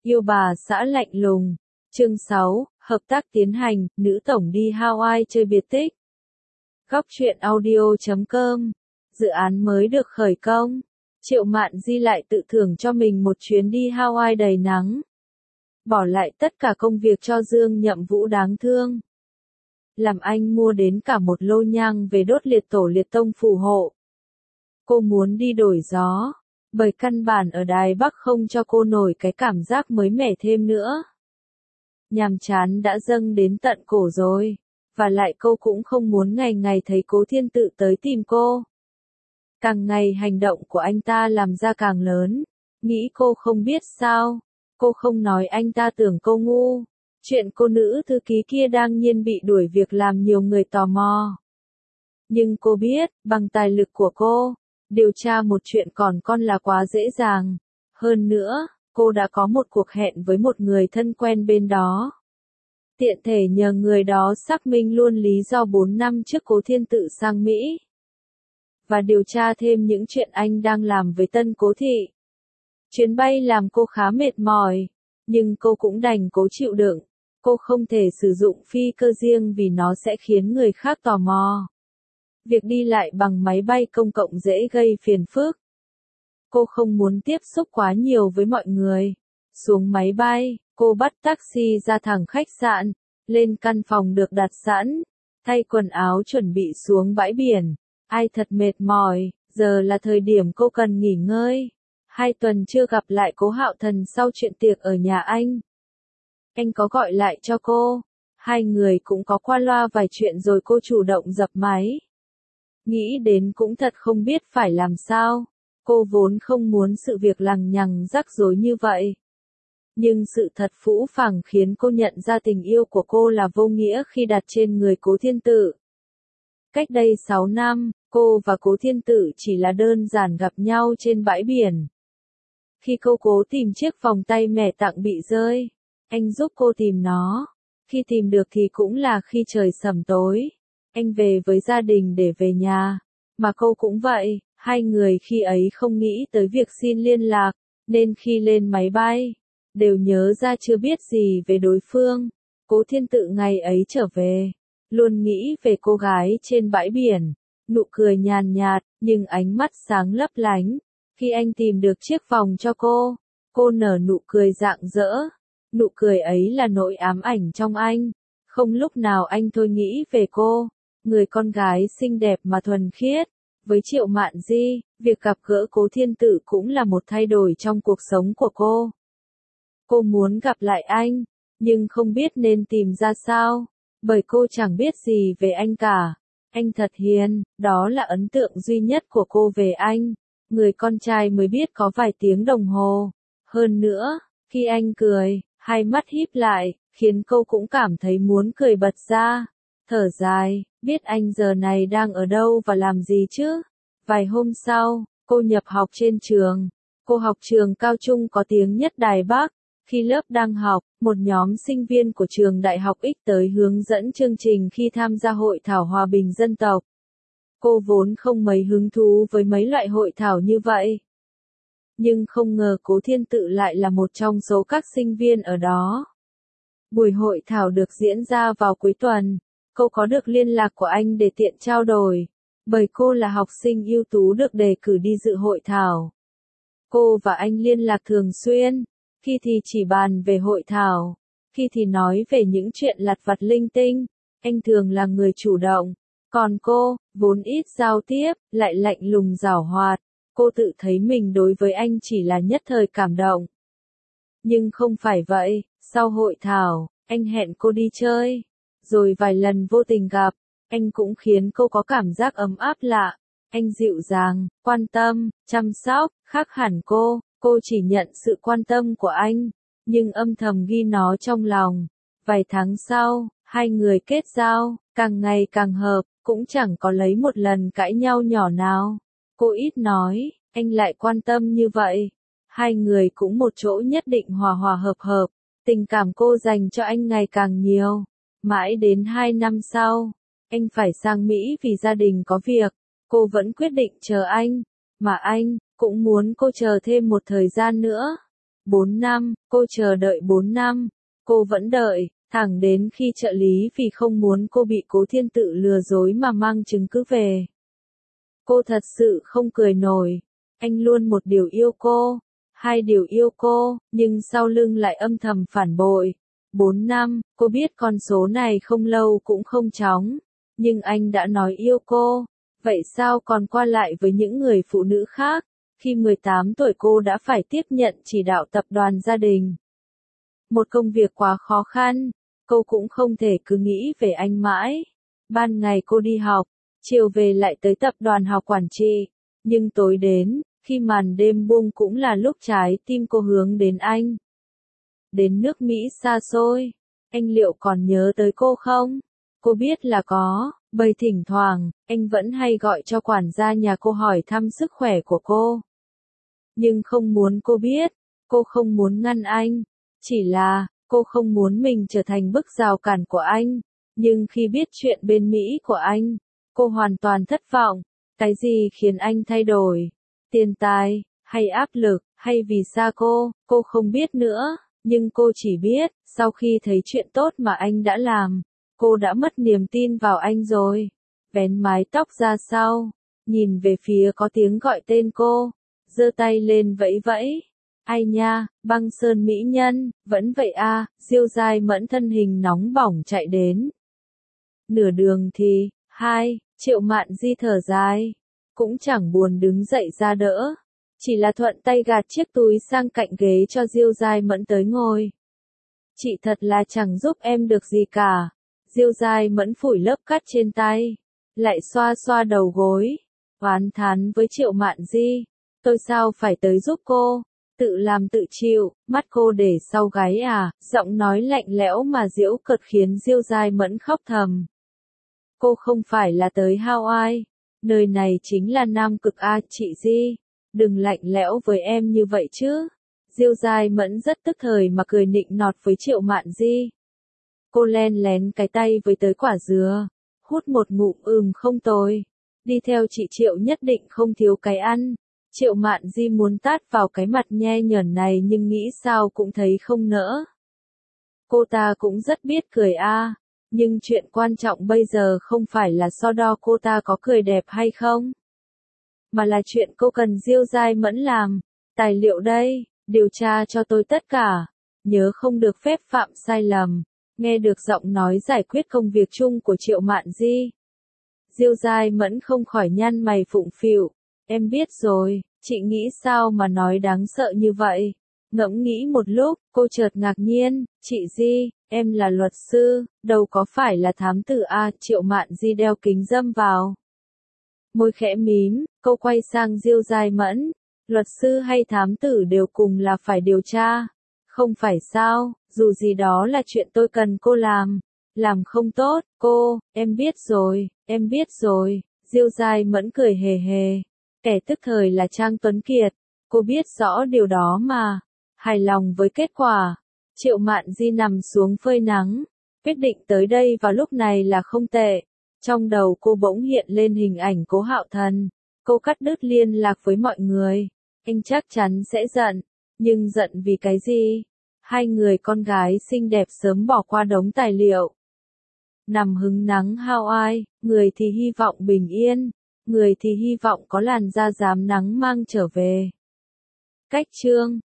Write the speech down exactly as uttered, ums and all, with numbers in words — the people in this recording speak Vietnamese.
Yêu bà xã lạnh lùng. Chương sáu, hợp tác tiến hành, nữ tổng đi Hawaii chơi biệt tích. Góc truyện audio chấm com. Dự án mới được khởi công. Triệu Mạn Di lại tự thưởng cho mình một chuyến đi Hawaii đầy nắng. Bỏ lại tất cả công việc cho Dương Nhậm Vũ đáng thương. Làm anh mua đến cả một lô nhang về đốt liệt tổ liệt tông phù hộ. Cô muốn đi đổi gió. Bởi căn bản ở Đài Bắc không cho cô nổi cái cảm giác mới mẻ thêm nữa. Nhàm chán đã dâng đến tận cổ rồi. Và lại cô cũng không muốn ngày ngày thấy Cố Thiên Tự tới tìm cô. Càng ngày hành động của anh ta làm ra càng lớn. Nghĩ cô không biết sao. Cô không nói anh ta tưởng cô ngu. Chuyện cô nữ thư ký kia đang nhiên bị đuổi việc làm nhiều người tò mò. Nhưng cô biết, bằng tài lực của cô, điều tra một chuyện còn con là quá dễ dàng. Hơn nữa, cô đã có một cuộc hẹn với một người thân quen bên đó. Tiện thể nhờ người đó xác minh luôn lý do bốn năm trước Cố Thiên Tự sang Mỹ. Và điều tra thêm những chuyện anh đang làm với Tân Cố Thị. Chuyến bay làm cô khá mệt mỏi, nhưng cô cũng đành cố chịu đựng. Cô không thể sử dụng phi cơ riêng vì nó sẽ khiến người khác tò mò. Việc đi lại bằng máy bay công cộng dễ gây phiền phức. Cô không muốn tiếp xúc quá nhiều với mọi người. Xuống máy bay, cô bắt taxi ra thẳng khách sạn, lên căn phòng được đặt sẵn, thay quần áo chuẩn bị xuống bãi biển. Ai thật mệt mỏi, giờ là thời điểm cô cần nghỉ ngơi. Hai tuần chưa gặp lại Cố Hạo Thần sau chuyện tiệc ở nhà anh. Anh có gọi lại cho cô. Hai người cũng có qua loa vài chuyện rồi cô chủ động dập máy. Nghĩ đến cũng thật không biết phải làm sao. Cô vốn không muốn sự việc lằng nhằng rắc rối như vậy. Nhưng sự thật phũ phàng khiến cô nhận ra tình yêu của cô là vô nghĩa khi đặt trên người Cố Thiên Tự. Cách đây sáu năm, cô và Cố Thiên Tự chỉ là đơn giản gặp nhau trên bãi biển. Khi cô cố tìm chiếc vòng tay mẹ tặng bị rơi, anh giúp cô tìm nó. Khi tìm được thì cũng là khi trời sẩm tối. Anh về với gia đình để về nhà. Mà cô cũng vậy, hai người khi ấy không nghĩ tới việc xin liên lạc, nên khi lên máy bay, đều nhớ ra chưa biết gì về đối phương. Cố Thiên Tự ngày ấy trở về, luôn nghĩ về cô gái trên bãi biển, nụ cười nhàn nhạt, nhưng ánh mắt sáng lấp lánh. Khi anh tìm được chiếc vòng cho cô, cô nở nụ cười rạng rỡ. Nụ cười ấy là nỗi ám ảnh trong anh. Không lúc nào anh thôi nghĩ về cô, người con gái xinh đẹp mà thuần khiết. Với Triệu Mạn Di, việc gặp gỡ Cố Thiên Tự cũng là một thay đổi trong cuộc sống của cô. Cô muốn gặp lại anh, nhưng không biết nên tìm ra sao, bởi cô chẳng biết gì về anh cả. Anh thật hiền, đó là ấn tượng duy nhất của cô về anh. Người con trai mới biết có vài tiếng đồng hồ. Hơn nữa, khi anh cười, hai mắt híp lại, khiến cô cũng cảm thấy muốn cười bật ra. Thở dài, biết anh giờ này đang ở đâu và làm gì chứ? Vài hôm sau, cô nhập học trên trường. Cô học trường cao trung có tiếng nhất Đài Bắc. Khi lớp đang học, một nhóm sinh viên của trường Đại học X tới hướng dẫn chương trình khi tham gia hội thảo hòa bình dân tộc. Cô vốn không mấy hứng thú với mấy loại hội thảo như vậy. Nhưng không ngờ Cố Thiên Tự lại là một trong số các sinh viên ở đó. Buổi hội thảo được diễn ra vào cuối tuần. Cô có được liên lạc của anh để tiện trao đổi. Bởi cô là học sinh ưu tú được đề cử đi dự hội thảo. Cô và anh liên lạc thường xuyên. Khi thì chỉ bàn về hội thảo. Khi thì nói về những chuyện lặt vặt linh tinh. Anh thường là người chủ động. Còn cô, vốn ít giao tiếp, lại lạnh lùng giảo hoạt. Cô tự thấy mình đối với anh chỉ là nhất thời cảm động. Nhưng không phải vậy, sau hội thảo, anh hẹn cô đi chơi. Rồi vài lần vô tình gặp, anh cũng khiến cô có cảm giác ấm áp lạ. Anh dịu dàng, quan tâm, chăm sóc, khác hẳn cô. Cô chỉ nhận sự quan tâm của anh, nhưng âm thầm ghi nó trong lòng. Vài tháng sau, hai người kết giao, càng ngày càng hợp, cũng chẳng có lấy một lần cãi nhau nhỏ nào. Cô ít nói, anh lại quan tâm như vậy. Hai người cũng một chỗ nhất định hòa hòa hợp hợp. Tình cảm cô dành cho anh ngày càng nhiều. Mãi đến hai năm sau, anh phải sang Mỹ vì gia đình có việc. Cô vẫn quyết định chờ anh, mà anh cũng muốn cô chờ thêm một thời gian nữa. Bốn năm, cô chờ đợi bốn năm. Cô vẫn đợi, thẳng đến khi trợ lý vì không muốn cô bị Cố Thiên Tự lừa dối mà mang chứng cứ về. Cô thật sự không cười nổi. Anh luôn một điều yêu cô, hai điều yêu cô, nhưng sau lưng lại âm thầm phản bội. Bốn năm, cô biết con số này không lâu cũng không chóng, nhưng anh đã nói yêu cô. Vậy sao còn qua lại với những người phụ nữ khác? Khi mười tám tuổi cô đã phải tiếp nhận chỉ đạo tập đoàn gia đình. Một công việc quá khó khăn, cô cũng không thể cứ nghĩ về anh mãi. Ban ngày cô đi học, chiều về lại tới tập đoàn học quản trị. Nhưng tối đến, khi màn đêm buông cũng là lúc trái tim cô hướng đến anh. Đến nước Mỹ xa xôi, anh liệu còn nhớ tới cô không? Cô biết là có, bởi thỉnh thoảng, anh vẫn hay gọi cho quản gia nhà cô hỏi thăm sức khỏe của cô. Nhưng không muốn cô biết, cô không muốn ngăn anh, chỉ là, cô không muốn mình trở thành bức rào cản của anh. Nhưng khi biết chuyện bên Mỹ của anh, cô hoàn toàn thất vọng. Cái gì khiến anh thay đổi? Tiền tài, hay áp lực, hay vì xa cô, cô không biết nữa. Nhưng cô chỉ biết, sau khi thấy chuyện tốt mà anh đã làm, cô đã mất niềm tin vào anh rồi. Vén mái tóc ra sau, nhìn về phía có tiếng gọi tên cô, giơ tay lên vẫy vẫy. Ai nha, Băng Sơn mỹ nhân, vẫn vậy à, Diêu Giai Mẫn thân hình nóng bỏng chạy đến. Nửa đường thì, hai, Triệu Mạn Di thở dài, cũng chẳng buồn đứng dậy ra đỡ, chỉ là thuận tay gạt chiếc túi sang cạnh ghế cho Diêu Giai Mẫn tới ngồi. Chị thật là chẳng giúp em được gì cả. Diêu Giai Mẫn phủi lớp cát trên tay, lại xoa xoa đầu gối, oán thán với Triệu Mạn Di, tôi sao phải tới giúp cô, tự làm tự chịu, mắt cô để sau gáy à, giọng nói lạnh lẽo mà giễu cợt khiến Diêu Giai Mẫn khóc thầm. Cô không phải là tới Hawaii, nơi này chính là Nam Cực a, chị Di, đừng lạnh lẽo với em như vậy chứ. Diêu Giai Mẫn rất tức thời mà cười nịnh nọt với Triệu Mạn Di. Cô len lén cái tay với tới quả dừa, hút một ngụm ừm không tồi. Đi theo chị Triệu nhất định không thiếu cái ăn. Triệu Mạn Di muốn tát vào cái mặt nhe nhởn này nhưng nghĩ sao cũng thấy không nỡ. Cô ta cũng rất biết cười a, nhưng chuyện quan trọng bây giờ không phải là so đo cô ta có cười đẹp hay không, mà là chuyện cô cần Diêu Giai Mẫn làm. Tài liệu đây, điều tra cho tôi tất cả, nhớ không được phép phạm sai lầm. Nghe được giọng nói giải quyết công việc chung của Triệu Mạn Di, Diêu Giai Mẫn không khỏi nhăn mày phụng phịu. Em biết rồi, chị nghĩ sao mà nói đáng sợ như vậy. Ngẫm nghĩ một lúc, cô chợt ngạc nhiên, chị Di, em là luật sư, đâu có phải là thám tử à? Triệu Mạn Di đeo kính râm vào, môi khẽ mím, cô quay sang Diêu Giai Mẫn, luật sư hay thám tử đều cùng là phải điều tra, không phải sao, dù gì đó là chuyện tôi cần cô làm, làm không tốt, cô, em biết rồi, em biết rồi. Diêu Giai Mẫn cười hề hề, kẻ tức thời là Trang Tuấn Kiệt, cô biết rõ điều đó mà. Hài lòng với kết quả, Triệu Mạn Di nằm xuống phơi nắng, quyết định tới đây vào lúc này là không tệ. Trong đầu cô bỗng hiện lên hình ảnh Cố Hạo Thần, cô cắt đứt liên lạc với mọi người, anh chắc chắn sẽ giận, nhưng giận vì cái gì? Hai người con gái xinh đẹp sớm bỏ qua đống tài liệu. Nằm hứng nắng Hawaii, người thì hy vọng bình yên, người thì hy vọng có làn da rám nắng mang trở về. Cách chương